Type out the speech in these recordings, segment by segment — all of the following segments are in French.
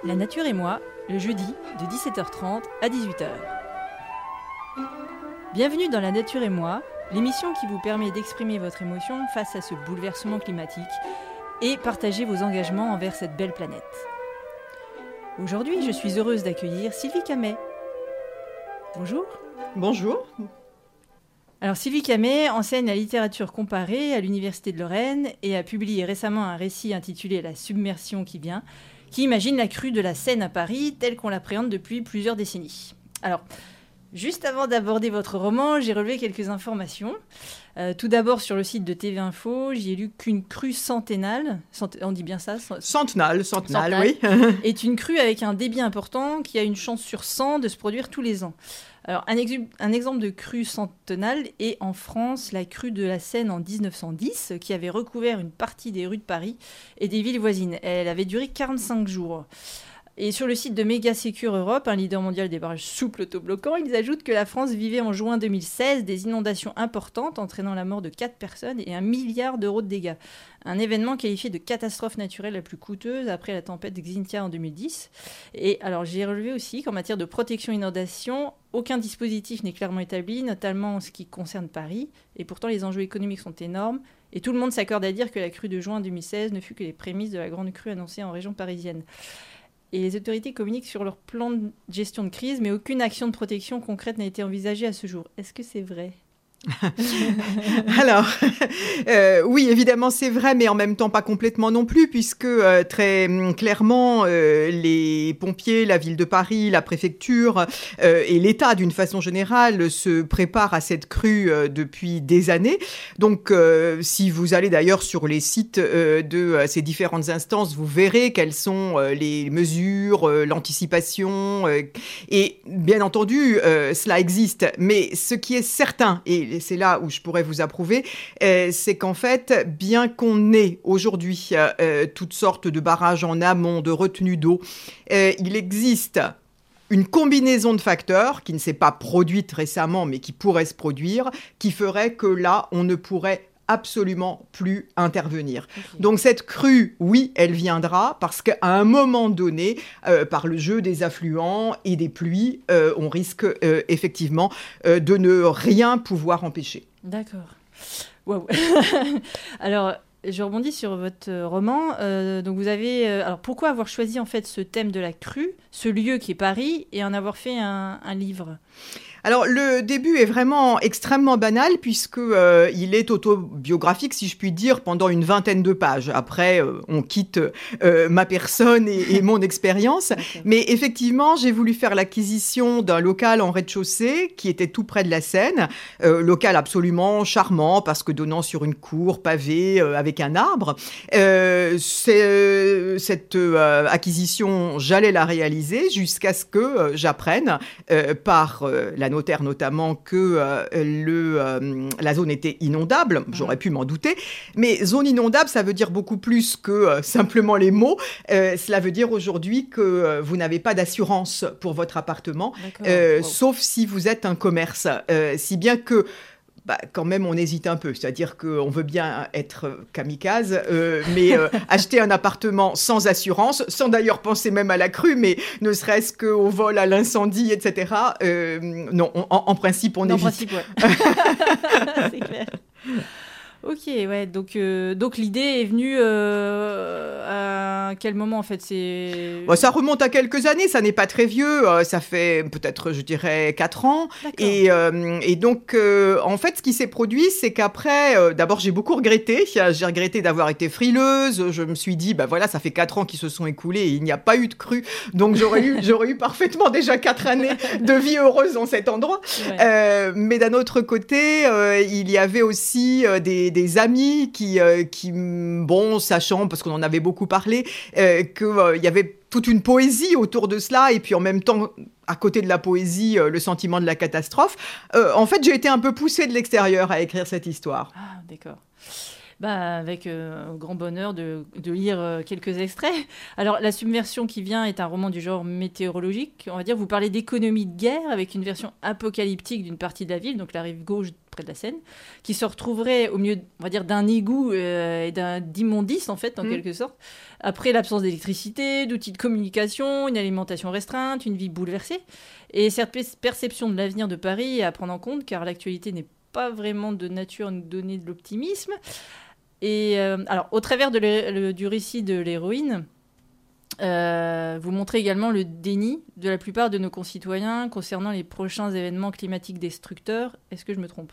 La nature et moi, le jeudi de 17h30 à 18h. Bienvenue dans La nature et moi, l'émission qui vous permet d'exprimer votre émotion face à ce bouleversement climatique et partager vos engagements envers cette belle planète. Aujourd'hui, je suis heureuse d'accueillir Sylvie Camet. Bonjour. Bonjour. Alors Sylvie Camet enseigne la littérature comparée à l'Université de Lorraine et a publié récemment un récit intitulé « La submersion qui vient », qui imagine la crue de la Seine à Paris telle qu'on l'appréhende depuis plusieurs décennies. Alors, juste avant d'aborder votre roman, j'ai relevé quelques informations. Tout d'abord, sur le site de TV Info, j'y ai lu qu'une crue centennale, on dit bien ça Centenale, oui. est une crue avec un débit important qui a une chance sur 100 de se produire tous les ans. Alors, un exemple de crue centennale est en France la crue de la Seine en 1910, qui avait recouvert une partie des rues de Paris et des villes voisines. Elle avait duré 45 jours. Et sur le site de Méga Secure Europe, un leader mondial des barrages souples autobloquants, ils ajoutent que la France vivait en juin 2016 des inondations importantes entraînant la mort de 4 personnes et 1 milliard d'euros de dégâts. Un événement qualifié de catastrophe naturelle la plus coûteuse après la tempête Xynthia en 2010. Et alors j'ai relevé aussi qu'en matière de protection inondation, aucun dispositif n'est clairement établi, notamment en ce qui concerne Paris. Et pourtant les enjeux économiques sont énormes. Et tout le monde s'accorde à dire que la crue de juin 2016 ne fut que les prémices de la grande crue annoncée en région parisienne. Et les autorités communiquent sur leur plan de gestion de crise, mais aucune action de protection concrète n'a été envisagée à ce jour. Est-ce que c'est vrai ? Alors, oui, évidemment, c'est vrai, mais en même temps, pas complètement non plus, puisque très clairement, les pompiers, la ville de Paris, la préfecture et l'État, d'une façon générale, se préparent à cette crue depuis des années. Donc, si vous allez d'ailleurs sur les sites de ces différentes instances, vous verrez quelles sont les mesures, l'anticipation, et bien entendu, cela existe. Mais ce qui est certain, et c'est là où je pourrais vous approuver, c'est qu'en fait, bien qu'on ait aujourd'hui toutes sortes de barrages en amont, de retenues d'eau, il existe une combinaison de facteurs qui ne s'est pas produite récemment, mais qui pourrait se produire, qui ferait que là, on ne pourrait absolument plus intervenir. Okay. Donc cette crue, oui, elle viendra parce qu'à un moment donné, par le jeu des affluents et des pluies, on risque effectivement de ne rien pouvoir empêcher. D'accord. Waouh. Alors, je rebondis sur votre roman. Donc vous avez, alors pourquoi avoir choisi en fait ce thème de la crue, ce lieu qui est Paris, et en avoir fait un livre ? Alors, le début est vraiment extrêmement banal puisque il est autobiographique, si je puis dire, pendant une vingtaine de pages. Après, on quitte ma personne et mon expérience. Okay. Mais effectivement, j'ai voulu faire l'acquisition d'un local en rez-de-chaussée qui était tout près de la Seine. Local absolument charmant parce que donnant sur une cour pavée avec un arbre. Cette acquisition, j'allais la réaliser jusqu'à ce que j'apprenne par la notaire notamment que la zone était inondable. J'aurais pu m'en douter. Mais zone inondable, ça veut dire beaucoup plus que simplement les mots. Cela veut dire aujourd'hui que vous n'avez pas d'assurance pour votre appartement, sauf si vous êtes un commerce. Si bien que quand même, on hésite un peu. C'est-à-dire qu'on veut bien être kamikaze, mais acheter un appartement sans assurance, sans d'ailleurs penser même à la crue, mais ne serait-ce qu'au vol, à l'incendie, etc. Non, en principe, on évite. En principe, ouais. C'est clair. Ok, ouais. Donc l'idée est venue à quel moment en fait ça remonte à quelques années, ça n'est pas très vieux, ça fait peut-être, je dirais, 4 ans. Et donc, en fait, ce qui s'est produit, c'est qu'après, d'abord, j'ai beaucoup regretté. J'ai regretté d'avoir été frileuse. Je me suis dit, voilà, ça fait 4 ans qui se sont écoulés et il n'y a pas eu de crue. Donc, j'aurais eu parfaitement déjà 4 années de vie heureuse dans cet endroit. Ouais. Mais d'un autre côté, il y avait aussi des amis qui, sachant, parce qu'on en avait beaucoup parlé, qu'il y avait toute une poésie autour de cela, et puis en même temps, à côté de la poésie, le sentiment de la catastrophe. En fait, j'ai été un peu poussée de l'extérieur à écrire cette histoire. Ah, d'accord. Avec grand bonheur de lire quelques extraits. Alors, La submersion qui vient est un roman du genre météorologique. On va dire, vous parlez d'économie de guerre avec une version apocalyptique d'une partie de la ville, donc la rive gauche près de la Seine, qui se retrouveraient au milieu, on va dire, d'un égout et d'immondice, en fait, en quelque sorte, après l'absence d'électricité, d'outils de communication, une alimentation restreinte, une vie bouleversée. Et cette perception de l'avenir de Paris est à prendre en compte, car l'actualité n'est pas vraiment de nature à nous donner de l'optimisme. Et alors, au travers du récit de l'héroïne, vous montrez également le déni de la plupart de nos concitoyens concernant les prochains événements climatiques destructeurs. Est-ce que je me trompe ?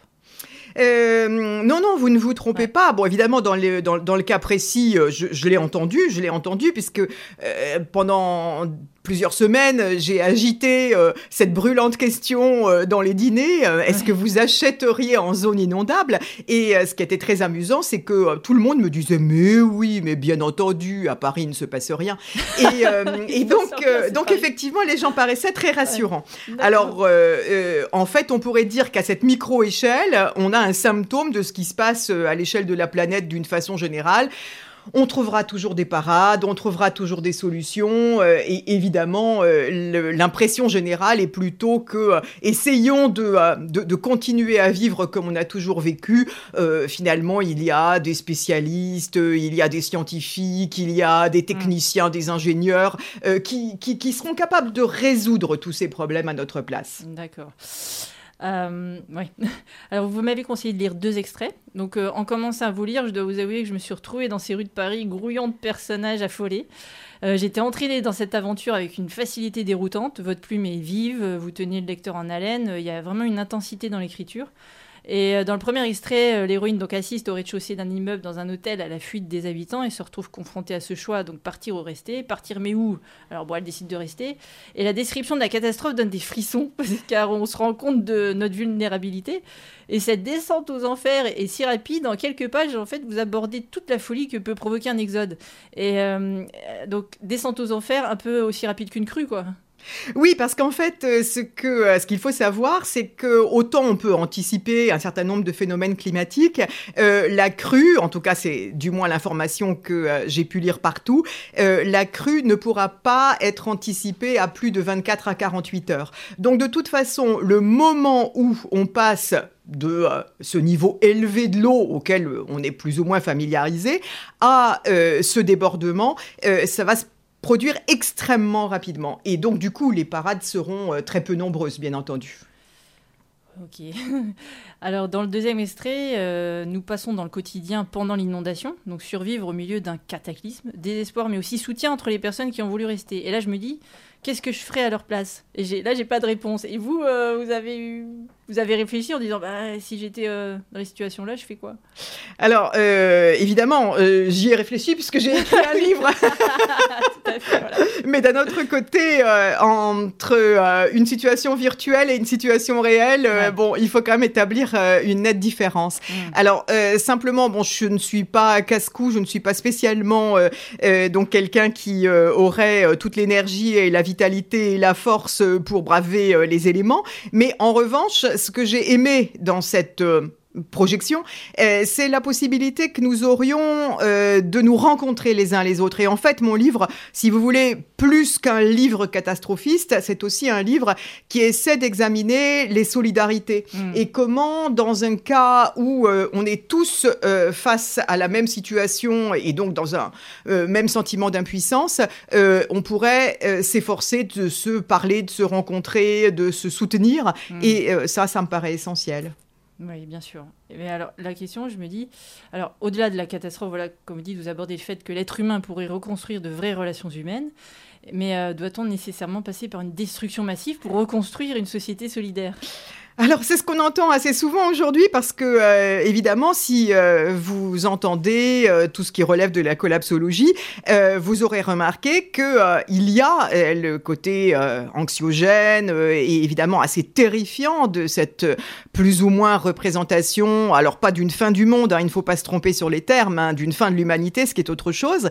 Non, vous ne vous trompez pas. Bon, évidemment, dans le cas précis, je l'ai entendu, puisque pendant plusieurs semaines, j'ai agité cette brûlante question dans les dîners. Est-ce que vous achèteriez en zone inondable ? Et ce qui était très amusant, c'est que tout le monde me disait « Mais oui, mais bien entendu, à Paris, il ne se passe rien. » Et donc effectivement, les gens paraissaient très rassurants. Ouais. Alors, en fait, on pourrait dire qu'à cette micro-échelle, on a un symptôme de ce qui se passe à l'échelle de la planète d'une façon générale. On trouvera toujours des parades, on trouvera toujours des solutions, et évidemment, l'impression générale est plutôt que essayons de continuer à vivre comme on a toujours vécu. Finalement, il y a des spécialistes, il y a des scientifiques, il y a des techniciens, des ingénieurs qui seront capables de résoudre tous ces problèmes à notre place. D'accord. Oui. Alors, vous m'avez conseillé de lire 2 extraits. Donc, en commençant à vous lire, je dois vous avouer que je me suis retrouvée dans ces rues de Paris grouillant de personnages affolés. J'étais entraînée dans cette aventure avec une facilité déroutante. Votre plume est vive, vous tenez le lecteur en haleine. Il y a vraiment une intensité dans l'écriture. Et dans le premier extrait, l'héroïne donc assiste au rez-de-chaussée d'un immeuble dans un hôtel à la fuite des habitants et se retrouve confrontée à ce choix, donc partir ou rester. Partir mais où ? Alors bon, elle décide de rester. Et la description de la catastrophe donne des frissons, car on se rend compte de notre vulnérabilité. Et cette descente aux enfers est si rapide, en quelques pages, en fait, vous abordez toute la folie que peut provoquer un exode. Et donc, descente aux enfers, un peu aussi rapide qu'une crue, quoi. Oui, parce qu'en fait, ce qu'il faut savoir, c'est que autant on peut anticiper un certain nombre de phénomènes climatiques, la crue, en tout cas c'est du moins l'information que j'ai pu lire partout, la crue ne pourra pas être anticipée à plus de 24 à 48 heures. Donc de toute façon, le moment où on passe de ce niveau élevé de l'eau auquel on est plus ou moins familiarisé à ce débordement, ça va se produire extrêmement rapidement. Et donc, du coup, les parades seront très peu nombreuses, bien entendu. Ok. Alors, dans le deuxième extrait, nous passons dans le quotidien pendant l'inondation, donc survivre au milieu d'un cataclysme, désespoir, mais aussi soutien entre les personnes qui ont voulu rester. Et là, je me dis, qu'est-ce que je ferais à leur place ? Et j'ai pas de réponse. Et vous, vous avez réfléchi en disant, si j'étais dans les situations-là, je fais quoi ? Alors, évidemment, j'y ai réfléchi puisque j'ai écrit un livre. Tout à fait, voilà. Mais d'un autre côté, entre une situation virtuelle et une situation réelle, bon, il faut quand même établir une nette différence. Alors, simplement, bon, je ne suis pas casse-cou, je ne suis pas spécialement donc quelqu'un qui aurait toute l'énergie et la vitalité et la force pour braver les éléments. Mais en revanche, ce que j'ai aimé dans cette projection, c'est la possibilité que nous aurions de nous rencontrer les uns les autres. Et en fait, mon livre, si vous voulez, plus qu'un livre catastrophiste, c'est aussi un livre qui essaie d'examiner les solidarités. Et comment, dans un cas où on est tous face à la même situation et donc dans un même sentiment d'impuissance, on pourrait s'efforcer de se parler, de se rencontrer, de se soutenir. Et ça me paraît essentiel. Oui, bien sûr. Mais alors, la question, je me dis, alors, au-delà de la catastrophe, voilà, comme vous dites, vous abordez le fait que l'être humain pourrait reconstruire de vraies relations humaines, mais doit-on nécessairement passer par une destruction massive pour reconstruire une société solidaire ? Alors, c'est ce qu'on entend assez souvent aujourd'hui parce que, évidemment, si vous entendez tout ce qui relève de la collapsologie, vous aurez remarqué qu'il y a le côté anxiogène et évidemment assez terrifiant de cette plus ou moins représentation, alors pas d'une fin du monde, il ne faut pas se tromper sur les termes, d'une fin de l'humanité, ce qui est autre chose.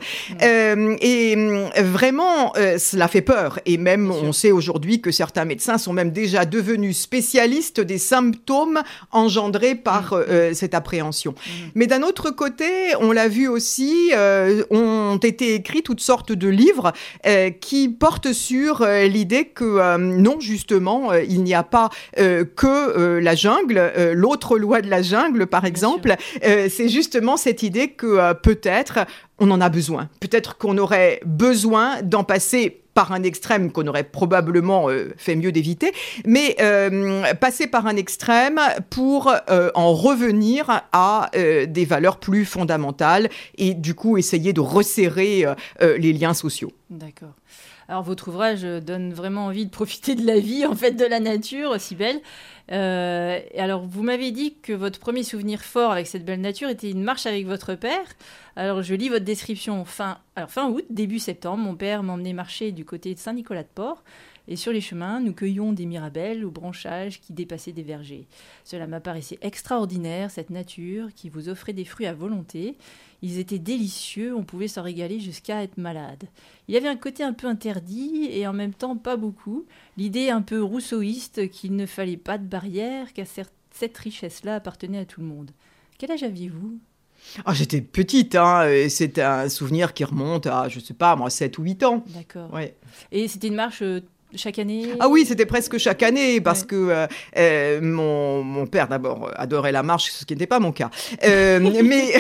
Et vraiment, cela fait peur. Et même, on sait aujourd'hui que certains médecins sont même déjà devenus spécialistes liste des symptômes engendrés par cette appréhension. Mais d'un autre côté, on l'a vu aussi, ont été écrits toutes sortes de livres qui portent sur l'idée que non, justement, il n'y a pas que la jungle, l'autre loi de la jungle, par exemple. C'est justement cette idée que peut-être on en a besoin. Peut-être qu'on aurait besoin d'en passer par un extrême qu'on aurait probablement fait mieux d'éviter, mais passer par un extrême pour en revenir à des valeurs plus fondamentales et du coup essayer de resserrer les liens sociaux. D'accord. Alors, votre ouvrage donne vraiment envie de profiter de la vie, en fait, de la nature, si belle. Et alors, vous m'avez dit que votre premier souvenir fort avec cette belle nature était une marche avec votre père. Alors, je lis votre description. Fin août, début septembre, mon père m'emmenait marcher du côté de Saint-Nicolas-de-Port. Et sur les chemins, nous cueillions des mirabelles aux branchages qui dépassaient des vergers. Cela m'apparaissait extraordinaire, cette nature qui vous offrait des fruits à volonté. Ils étaient délicieux, on pouvait s'en régaler jusqu'à être malade. Il y avait un côté un peu interdit et en même temps pas beaucoup. L'idée un peu rousseauiste qu'il ne fallait pas de barrière, car cette richesse-là appartenait à tout le monde. Quel âge aviez-vous ? J'étais petite, c'est un souvenir qui remonte à, je sais pas, moi, 7 ou 8 ans. D'accord. Ouais. Et c'était une marche chaque année ? Ah oui, c'était presque chaque année, parce que mon père, d'abord, adorait la marche, ce qui n'était pas mon cas. Mais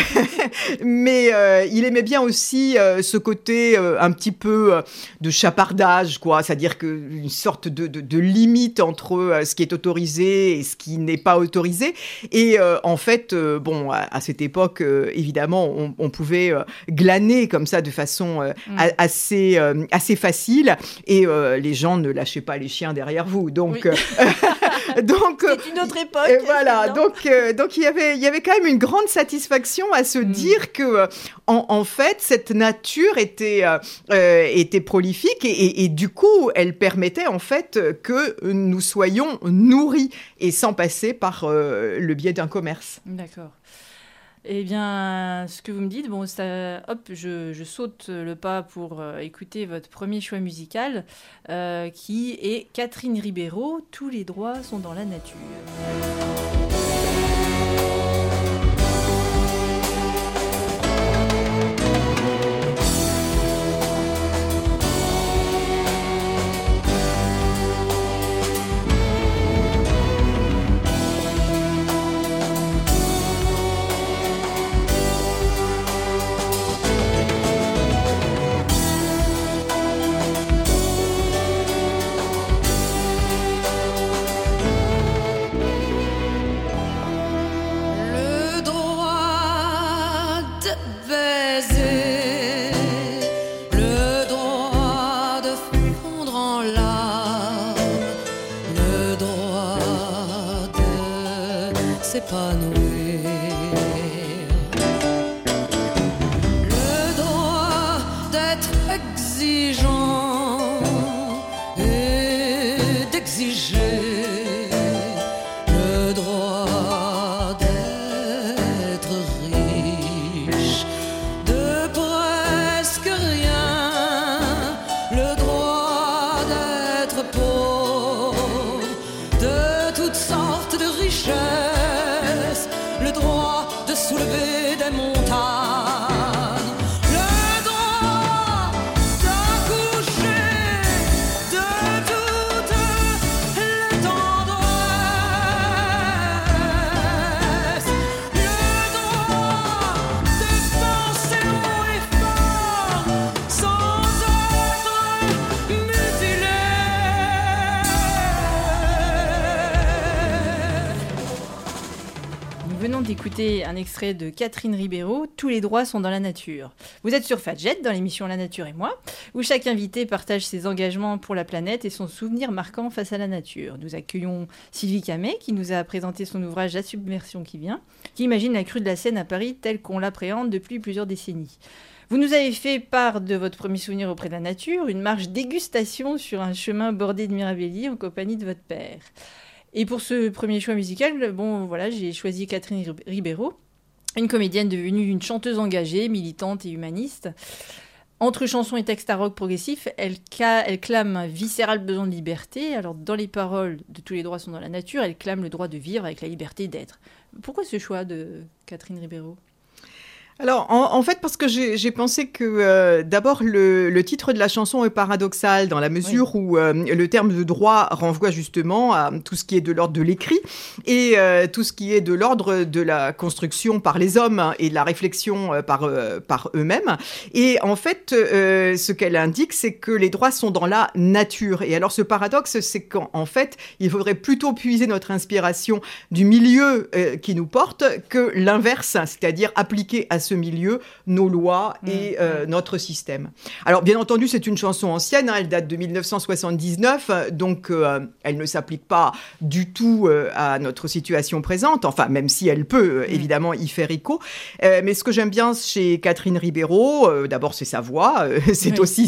il aimait bien aussi ce côté un petit peu de chapardage, quoi. C'est-à-dire une sorte de limite entre ce qui est autorisé et ce qui n'est pas autorisé. Et en fait, à cette époque, évidemment, on pouvait glaner comme ça de façon assez facile. Et les gens ne lâchez pas les chiens derrière vous. Donc, donc c'est une autre époque. Voilà. Donc, il y avait quand même une grande satisfaction à se dire que, en fait, cette nature était prolifique et du coup, elle permettait en fait que nous soyons nourris et sans passer par le biais d'un commerce. D'accord. Eh bien, ce que vous me dites, je saute le pas pour écouter votre premier choix musical, qui est Catherine Ribeiro, Tous les droits sont dans la nature. Le droit d'être exigeant et d'exiger, le droit d'être riche de presque rien, le droit d'être pauvre de toutes sortes de richesses, le droit de soulever des montagnes, le droit d'accoucher de toutes les tendresses, le droit de penser haut et fort sans être mutilé. Nous venons d'écouter un extrait de Catherine Ribeiro, Tous les droits sont dans la nature. Vous êtes sur Fadjet, dans l'émission La Nature et moi, où chaque invité partage ses engagements pour la planète et son souvenir marquant face à la nature. Nous accueillons Sylvie Camet, qui nous a présenté son ouvrage La submersion qui vient, qui imagine la crue de la Seine à Paris telle qu'on l'appréhende depuis plusieurs décennies. Vous nous avez fait part de votre premier souvenir auprès de la nature, une marche dégustation sur un chemin bordé de mirabelliers en compagnie de votre père. Et pour ce premier choix musical, j'ai choisi Catherine Ribeiro, une comédienne devenue une chanteuse engagée, militante et humaniste. Entre chansons et textes à rock progressif, elle clame un viscéral besoin de liberté. Alors, dans les paroles de Tous les droits sont dans la nature, elle clame le droit de vivre avec la liberté d'être. Pourquoi ce choix de Catherine Ribeiro ? Alors, en fait, parce que j'ai pensé que d'abord, le titre de la chanson est paradoxal dans la mesure où le terme de droit renvoie justement à tout ce qui est de l'ordre de l'écrit et tout ce qui est de l'ordre de la construction par les hommes et de la réflexion par eux-mêmes. Et en fait, ce qu'elle indique, c'est que les droits sont dans la nature. Et alors, ce paradoxe, c'est qu'en fait, il faudrait plutôt puiser notre inspiration du milieu qui nous porte que l'inverse, c'est-à-dire appliquer à ce milieu nos lois et notre système. Alors, bien entendu, c'est une chanson ancienne, elle date de 1979, donc elle ne s'applique pas du tout à notre situation présente, enfin, même si elle peut évidemment y faire écho. Mais ce que j'aime bien chez Catherine Ribeiro, d'abord, c'est sa voix, c'est aussi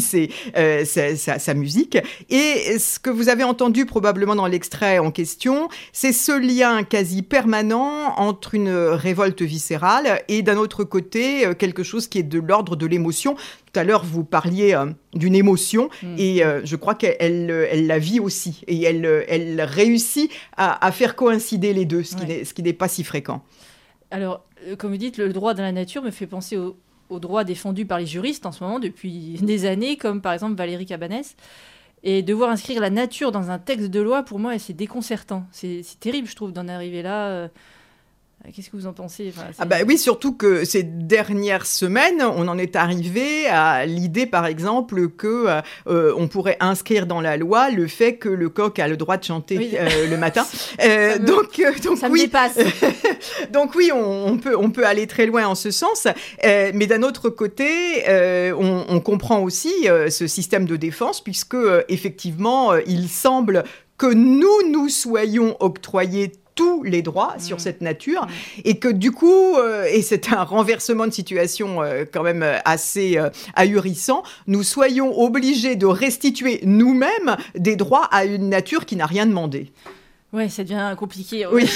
sa musique. Et ce que vous avez entendu probablement dans l'extrait en question, c'est ce lien quasi permanent entre une révolte viscérale et d'un autre côté, quelque chose qui est de l'ordre de l'émotion. Tout à l'heure, vous parliez d'une émotion et je crois qu'elle la vit aussi. Et elle réussit à faire coïncider les deux, ce qui n'est pas si fréquent. Alors, comme vous dites, le droit dans la nature me fait penser au droit défendu par les juristes en ce moment depuis des années, comme par exemple Valérie Cabanès. Et devoir inscrire la nature dans un texte de loi, pour moi, c'est déconcertant. C'est terrible, je trouve, d'en arriver là. Qu'est-ce que vous en pensez ? Oui, surtout que ces dernières semaines, on en est arrivé à l'idée, par exemple, que on pourrait inscrire dans la loi le fait que le coq a le droit de chanter le matin. Donc ça me dépasse. Donc oui, on peut aller très loin en ce sens. Mais d'un autre côté, on comprend aussi ce système de défense, puisque effectivement, il semble que nous soyons octroyés tous les droits sur cette nature et que du coup, et c'est un renversement de situation quand même assez ahurissant, nous soyons obligés de restituer nous-mêmes des droits à une nature qui n'a rien demandé. Ouais, ça devient compliqué. Oui.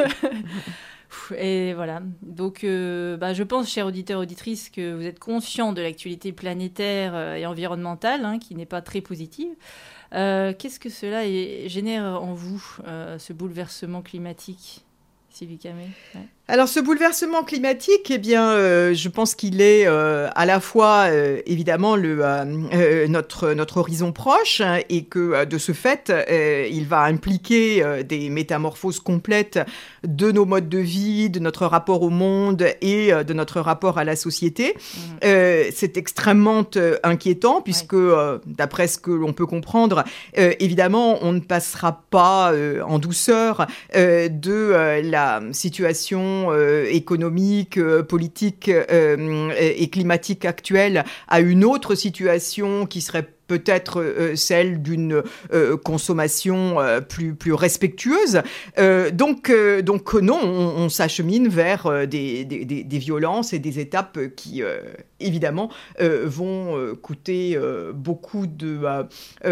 Et voilà. Donc, je pense, chers auditeurs et auditrices, que vous êtes conscients de l'actualité planétaire et environnementale, qui n'est pas très positive. Qu'est-ce que cela génère en vous, ce bouleversement climatique, Sylvie Camé ? Alors, ce bouleversement climatique, eh bien, je pense qu'il est à la fois, évidemment, notre horizon proche et que, de ce fait, il va impliquer des métamorphoses complètes de nos modes de vie, de notre rapport au monde et de notre rapport à la société. C'est extrêmement inquiétant puisque, d'après ce que l'on peut comprendre, évidemment, on ne passera pas en douceur de la situation économique, politique et climatique actuelle à une autre situation qui serait peut-être celle d'une consommation plus respectueuse. Donc non, on s'achemine vers des violences et des étapes qui, évidemment, vont coûter beaucoup de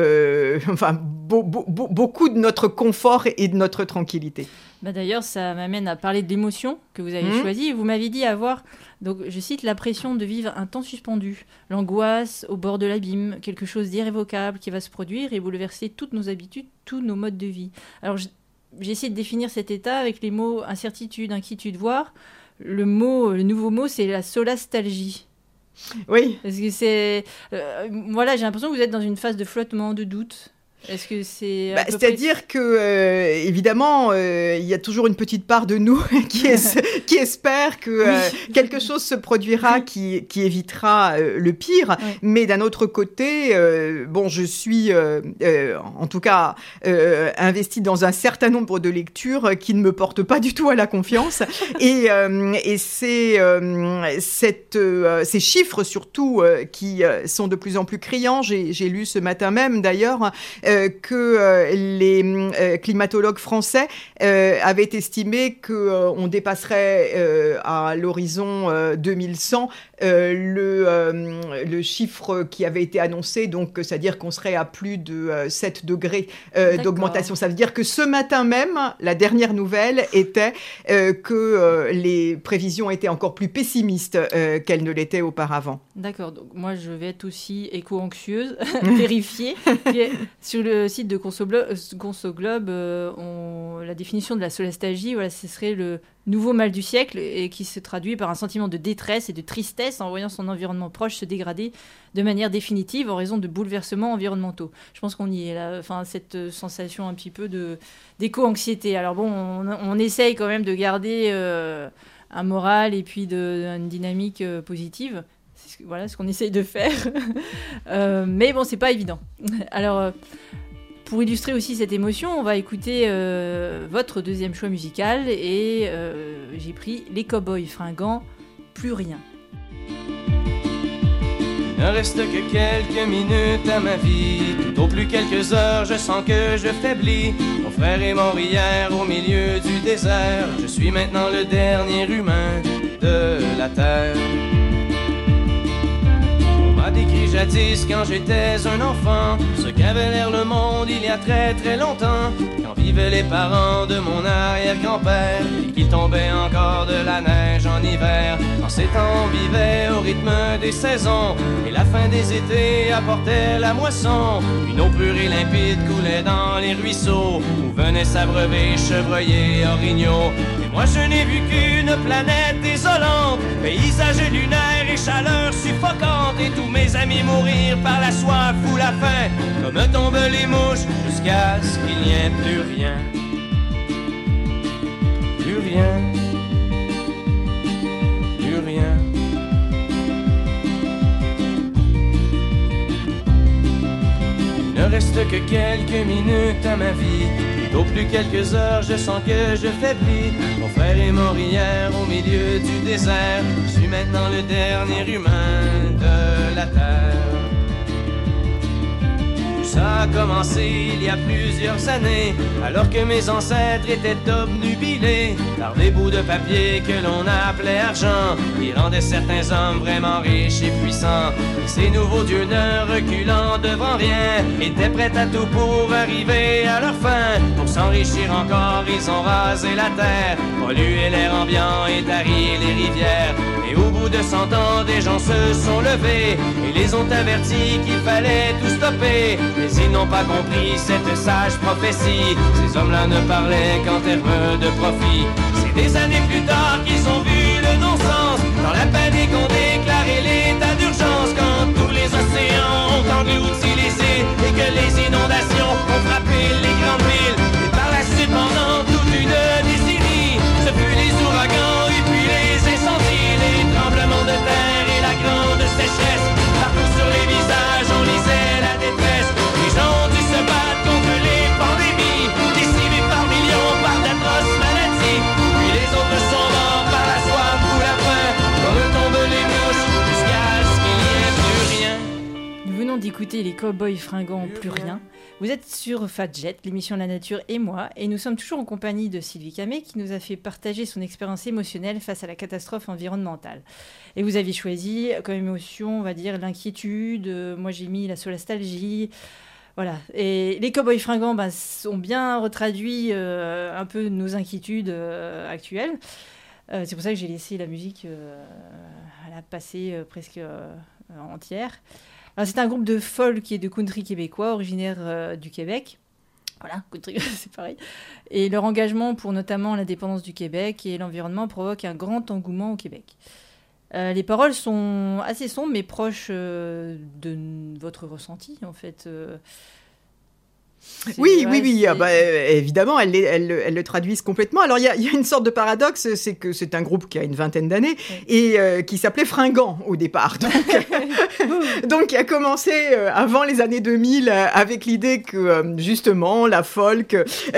notre confort et de notre tranquillité. D'ailleurs, ça m'amène à parler de l'émotion que vous avez choisie. Vous m'avez dit avoir, donc, je cite, la pression de vivre un temps suspendu, l'angoisse au bord de l'abîme, quelque chose d'irrévocable qui va se produire et bouleverser toutes nos habitudes, tous nos modes de vie. Alors, j'ai essayé de définir cet état avec les mots incertitude, inquiétude, voire le nouveau mot, c'est la solastalgie. Oui. Parce que c'est... voilà, j'ai l'impression que vous êtes dans une phase de flottement, de doute. Est-ce que c'est... c'est-à-dire que, évidemment, il y a toujours une petite part de nous qui espère que quelque chose se produira qui évitera le pire. Oui. Mais d'un autre côté, je suis, en tout cas, investie dans un certain nombre de lectures qui ne me portent pas du tout à la confiance. et c'est ces chiffres, surtout, qui sont de plus en plus criants. J'ai lu ce matin même, d'ailleurs, que les climatologues français avaient estimé qu'on dépasserait à l'horizon 2100 le chiffre qui avait été annoncé, donc c'est-à-dire qu'on serait à plus de 7 degrés d'augmentation. Ça veut dire que ce matin même, la dernière nouvelle était que les prévisions étaient encore plus pessimistes qu'elles ne l'étaient auparavant. D'accord, donc moi je vais être aussi éco-anxieuse, vérifier. Puis, sur le site de Consoglobe, la définition de la solastalgie, voilà, ce serait le nouveau mal du siècle et qui se traduit par un sentiment de détresse et de tristesse en voyant son environnement proche se dégrader de manière définitive en raison de bouleversements environnementaux. Je pense qu'on y est là, enfin, cette sensation un petit peu d'éco-anxiété. Alors bon, on essaye quand même de garder un moral et puis une dynamique positive. C'est ce qu'on essaye de faire. Mais bon, c'est pas évident. Alors, pour illustrer aussi cette émotion, on va écouter votre deuxième choix musical et j'ai pris Les Cowboys Fringants, Plus rien. Il ne reste que quelques minutes à ma vie, tout au plus quelques heures, je sens que je faiblis. Mon frère est mort hier au milieu du désert, je suis maintenant le dernier humain de la terre. On m'a décrit jadis quand j'étais un enfant ce qu'avait l'air le monde il y a très très longtemps, quand vivaient les parents de mon arrière-grand-père et qu'il tombait encore de la neige en hiver. En ces temps on vivait au rythme des saisons et la fin des étés apportait la moisson. Une eau pure et limpide coulait dans les ruisseaux où venaient s'abreuver chevreuils et orignaux. Et moi je n'ai vu qu'une planète désolante, paysage lunaire et chaleur suffocante, et tous mes amis mourir par la soif ou la faim comme tombent les mouches jusqu'à ce qu'il n'y ait plus rien. Plus rien. Plus rien. Il ne reste que quelques minutes à ma vie, au plus quelques heures, je sens que je faiblis. Mon frère est mort hier au milieu du désert, je suis maintenant le dernier humain de la terre. Ça a commencé il y a plusieurs années, alors que mes ancêtres étaient obnubilés par des bouts de papier que l'on appelait argent, qui rendaient certains hommes vraiment riches et puissants. Ces nouveaux dieux ne reculant devant rien, étaient prêts à tout pour arriver à leur fin. Pour s'enrichir encore, ils ont rasé la terre, pollué l'air ambiant et tari les rivières. Et au bout de 100 ans, des gens se sont levés et les ont avertis qu'il fallait tout stopper. Mais ils n'ont pas compris cette sage prophétie, ces hommes-là ne parlaient qu'en termes de profit. C'est des années plus tard qu'ils ont vu le non-sens, dans la panique on déclarait l'état d'urgence, quand tous les océans ont englouti les îles et que les inondations ont frappé les grandes villes. Et par la suite, pendant toute une décennie, ce fut les ouragans et puis les incendies, les tremblements de terre et la grande sécheresse. Partout sur les visages on lisait la détresse, les gens ont dû se battre contre les pandémies, décimés par millions par d'atroces maladies. Puis les autres sont morts par la soif ou la faim, comme tombent les mouches jusqu'à ce qu'il n'y ait plus rien. Nous venons d'écouter Les Cowboys Fringants, Plus rien. Vous êtes sur Fadjet, l'émission La Nature et moi, et nous sommes toujours en compagnie de Sylvie Camé qui nous a fait partager son expérience émotionnelle face à la catastrophe environnementale. Et vous aviez choisi comme émotion, on va dire, l'inquiétude. Moi, j'ai mis la solastalgie. Voilà. Et les Cowboys Fringants ont bien retraduit un peu nos inquiétudes actuelles. C'est pour ça que j'ai laissé la musique à la passer presque entière. Alors, c'est un groupe de folk et de country québécois originaire du Québec. Voilà, country, c'est pareil. Et leur engagement pour notamment l'indépendance du Québec et l'environnement provoque un grand engouement au Québec. Les paroles sont assez sombres mais proches de votre ressenti en fait. Oui, évidemment, elles le traduisent complètement. Alors, il y a une sorte de paradoxe, c'est que c'est un groupe qui a une vingtaine d'années et qui s'appelait Fringant au départ. Donc, qui a commencé avant les années 2000 avec l'idée que, justement, la folk,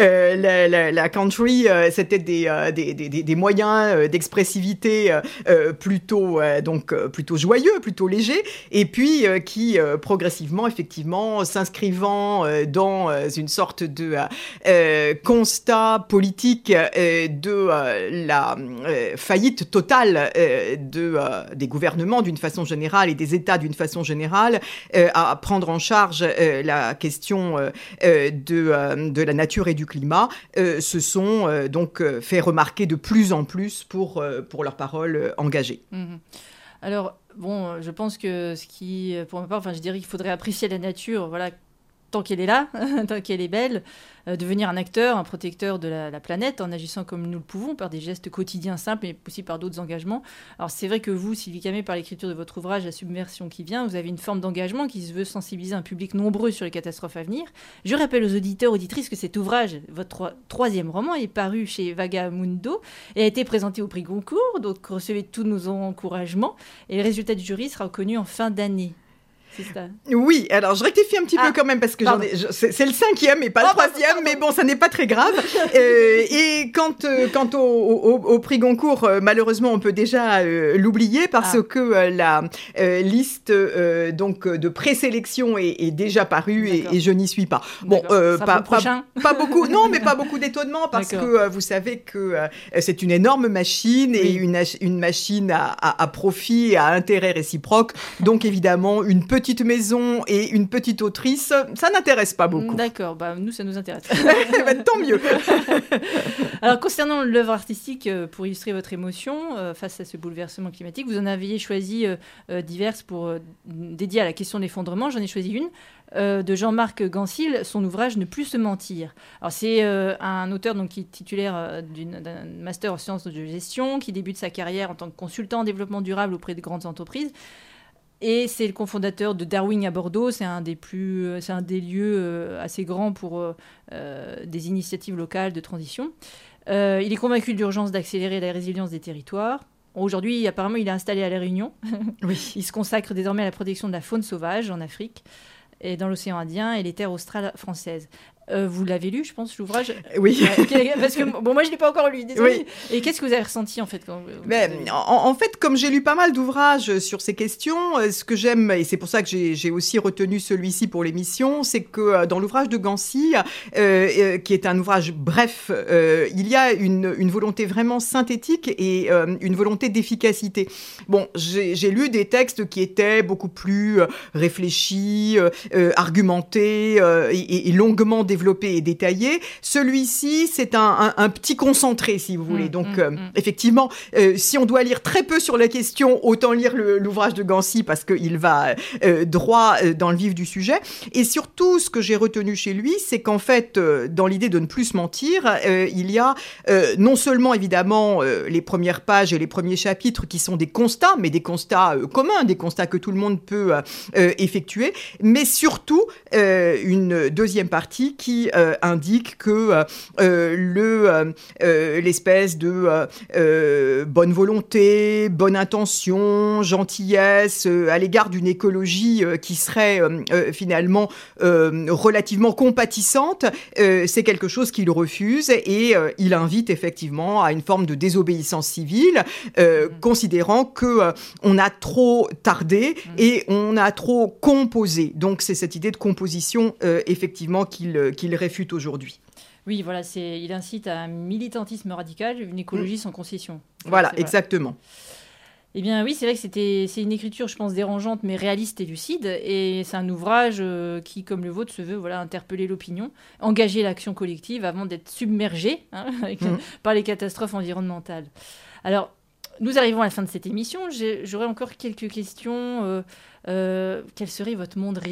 la country, c'était des moyens d'expressivité plutôt joyeux, plutôt légers, et puis qui, progressivement, effectivement, s'inscrivant dans une sorte de constat politique de la faillite totale des gouvernements d'une façon générale et des États d'une façon générale, à prendre en charge la question de la nature et du climat, se sont donc fait remarquer de plus en plus pour leurs paroles engagées. Mmh. Alors, bon, je pense que pour ma part, je dirais qu'il faudrait apprécier la nature, voilà, tant qu'elle est là, tant qu'elle est belle, devenir un acteur, un protecteur de la planète en agissant comme nous le pouvons, par des gestes quotidiens simples, mais aussi par d'autres engagements. Alors c'est vrai que vous, Sylvie Camé, par l'écriture de votre ouvrage « La submersion qui vient », vous avez une forme d'engagement qui se veut sensibiliser un public nombreux sur les catastrophes à venir. Je rappelle aux auditeurs, auditrices que cet ouvrage, votre troisième roman, est paru chez Vagamundo et a été présenté au prix Goncourt, donc recevez tous nos encouragements. Et le résultat du jury sera connu en fin d'année. Oui, alors je rectifie un petit peu quand même parce que c'est le cinquième et pas le troisième, mais bon, ça n'est pas très grave. Et quant au prix Goncourt, malheureusement, on peut déjà l'oublier parce que la liste donc de présélection est déjà parue et je n'y suis pas. Bon, pas beaucoup, non, mais pas beaucoup d'étonnement parce que vous savez que c'est une énorme machine et une machine à profit et à intérêt réciproque. Donc évidemment, une petite maison et une petite autrice, ça n'intéresse pas beaucoup. D'accord, nous, ça nous intéresse. Tant mieux. Alors, concernant l'œuvre artistique, pour illustrer votre émotion face à ce bouleversement climatique, vous en aviez choisi diverses dédiées à la question de l'effondrement. J'en ai choisi une de Jean-Marc Gansil, son ouvrage « Ne plus se mentir ». Alors, c'est un auteur donc, qui est titulaire d'un master en sciences de gestion, qui débute sa carrière en tant que consultant en développement durable auprès de grandes entreprises. Et c'est le cofondateur de Darwin à Bordeaux. C'est un des lieux assez grands pour des initiatives locales de transition. Il est convaincu de l'urgence d'accélérer la résilience des territoires. Aujourd'hui, apparemment, il est installé à La Réunion. Oui. Il se consacre désormais à la protection de la faune sauvage en Afrique et dans l'océan Indien et les terres australes françaises. Vous l'avez lu, je pense, l'ouvrage ? Oui. Parce que, moi, je ne l'ai pas encore lu, désolée. Oui. Et qu'est-ce que vous avez ressenti, en fait en fait, comme j'ai lu pas mal d'ouvrages sur ces questions, ce que j'aime, et c'est pour ça que j'ai aussi retenu celui-ci pour l'émission, c'est que dans l'ouvrage de Gansi, qui est un ouvrage bref, il y a une volonté vraiment synthétique et une volonté d'efficacité. Bon, j'ai lu des textes qui étaient beaucoup plus réfléchis, argumentés et longuement développé et détaillé. Celui-ci, c'est un petit concentré, si vous voulez. Donc, effectivement, si on doit lire très peu sur la question, autant lire l'ouvrage de Gansi parce qu'il va droit dans le vif du sujet. Et surtout, ce que j'ai retenu chez lui, c'est qu'en fait, dans l'idée de ne plus se mentir, il y a non seulement, évidemment, les premières pages et les premiers chapitres qui sont des constats, mais des constats communs, des constats que tout le monde peut effectuer, mais surtout une deuxième partie qui indique que l'espèce de bonne volonté, bonne intention, gentillesse à l'égard d'une écologie qui serait finalement relativement compatissante, c'est quelque chose qu'il refuse et il invite effectivement à une forme de désobéissance civile, considérant que on a trop tardé et on a trop composé. Donc c'est cette idée de composition effectivement qu'il réfute aujourd'hui. Oui, voilà, il incite à un militantisme radical, une écologie sans concession. Voilà, exactement. Eh bien oui, c'est vrai que c'est une écriture, je pense, dérangeante, mais réaliste et lucide. Et c'est un ouvrage qui, comme le vôtre, se veut interpeller l'opinion, engager l'action collective avant d'être submergé par les catastrophes environnementales. Alors, nous arrivons à la fin de cette émission. J'aurais encore quelques questions. Quel serait votre monde rêvé ?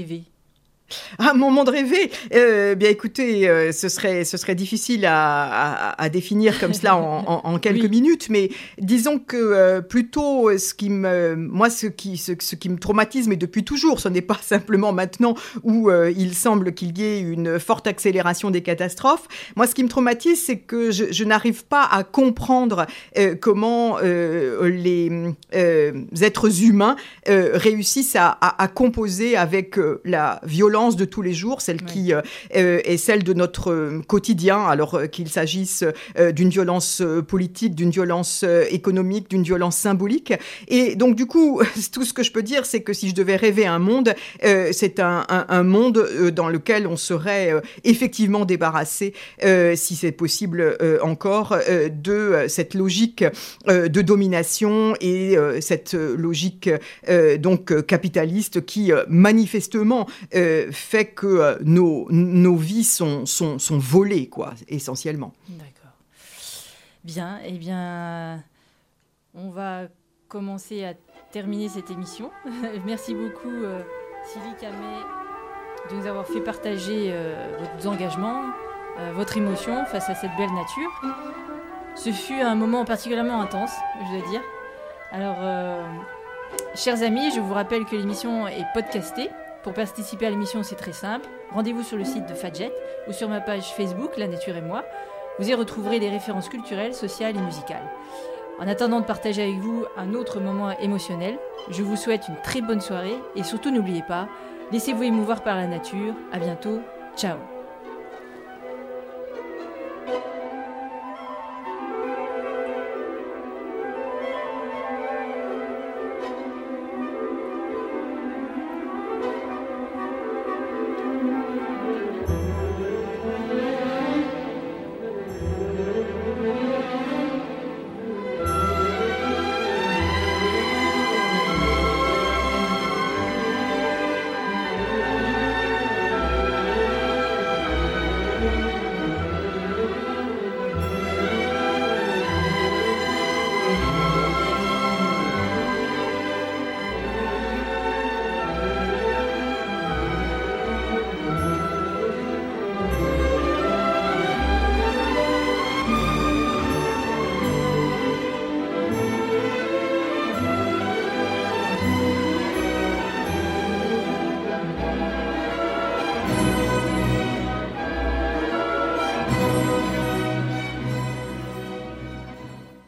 Ah, mon monde rêvé. Bien, écoutez, ce serait difficile à définir comme cela en quelques Oui. minutes, mais disons que plutôt ce qui me traumatise, mais depuis toujours, ce n'est pas simplement maintenant où il semble qu'il y ait une forte accélération des catastrophes. Moi, ce qui me traumatise, c'est que je n'arrive pas à comprendre comment les êtres humains réussissent à composer avec la violence de tous les jours, celle qui est celle de notre quotidien, alors qu'il s'agisse d'une violence politique, d'une violence économique, d'une violence symbolique. Et donc, du coup, tout ce que je peux dire, c'est que si je devais rêver un monde, c'est un monde dans lequel on serait effectivement débarrassé, si c'est possible encore, de cette logique de domination et cette logique donc capitaliste qui manifestement fait que nos vies sont volées, quoi, essentiellement. D'accord. Bien, eh bien, on va commencer à terminer cette émission. Merci beaucoup, Sylvie Calmet, de nous avoir fait partager vos engagements, votre émotion face à cette belle nature. Ce fut un moment particulièrement intense, je dois dire. Alors, chers amis, je vous rappelle que l'émission est podcastée. Pour participer à l'émission, c'est très simple. Rendez-vous sur le site de Fadjet ou sur ma page Facebook, La Nature et moi. Vous y retrouverez des références culturelles, sociales et musicales. En attendant de partager avec vous un autre moment émotionnel, je vous souhaite une très bonne soirée et surtout n'oubliez pas, laissez-vous émouvoir par la nature. À bientôt. Ciao.